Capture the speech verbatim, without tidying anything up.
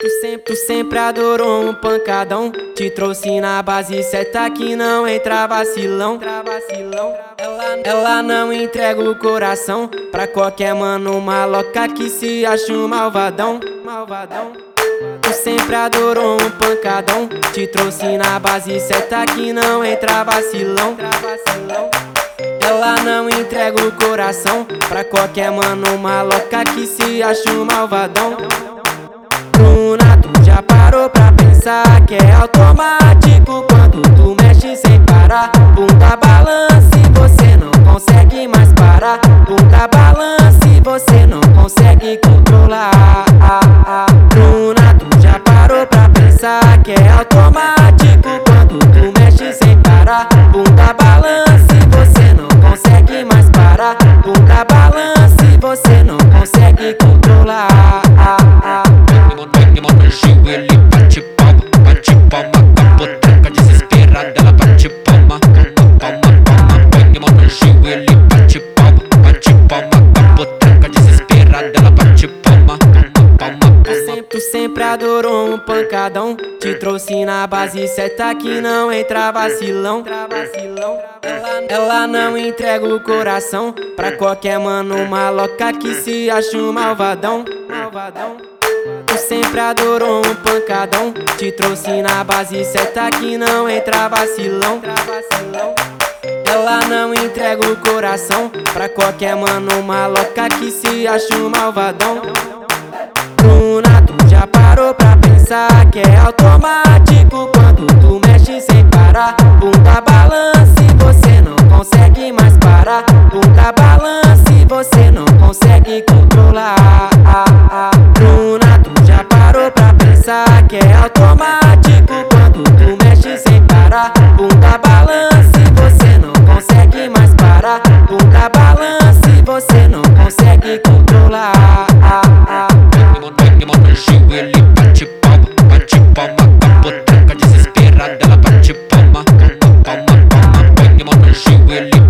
Tu sempre, tu sempre adorou um pancadão. Te trouxe na base certa que não entra vacilão. Ela, ela não entrega o coração pra qualquer mano maloca que se acha um malvadão. Malvadão. Tu sempre adorou um pancadão. Te trouxe na base certa que não entra vacilão. Ela não entrega o coração pra qualquer mano maloca que se acha um malvadão. Bruna, tu já parou pra pensar que é automático quando tu mexe sem parar? Bunda balança e você não consegue mais parar. Bunda balança e você não consegue controlar. Bruna, tu já parou pra pensar que é automático quando tu mexe sem parar? Bunda balança e você não consegue mais parar. Bunda balança e você não consegue controlar. Ele bate palma, bate palma, capoteca desesperada, ela bate palma, palma, palma, põe a mão no joelho, bate palma, bate palma, capoteca desesperada, ela bate palma, palma, palma. Tu sempre, tu sempre adorou um pancadão. Te trouxe na base certa que não entra vacilão. Ela, ela não entrega o coração pra qualquer mano maloca que se acha um malvadão. Malvadão. Tu sempre adorou um pancadão. Te trouxe na base certa que não entra vacilão. Ela não entrega o coração pra qualquer mano maloca que se acha um malvadão. Bruna, tu já parou pra pensar que é automático quando tu mexe sem parar? Bunda balança e você não consegue mais parar. Bunda balança e você não consegue controlar. Bruna, tu já parou pra pensar que é automático quando tu mexe sem parar? Bunda balança e você não consegue mais parar. Bunda balança e você não consegue controlar. Põe a mão no joelho, bate palma, bate palma, capoteca desesperada, ela bate palma, palma, palma, põe a mão no joelho.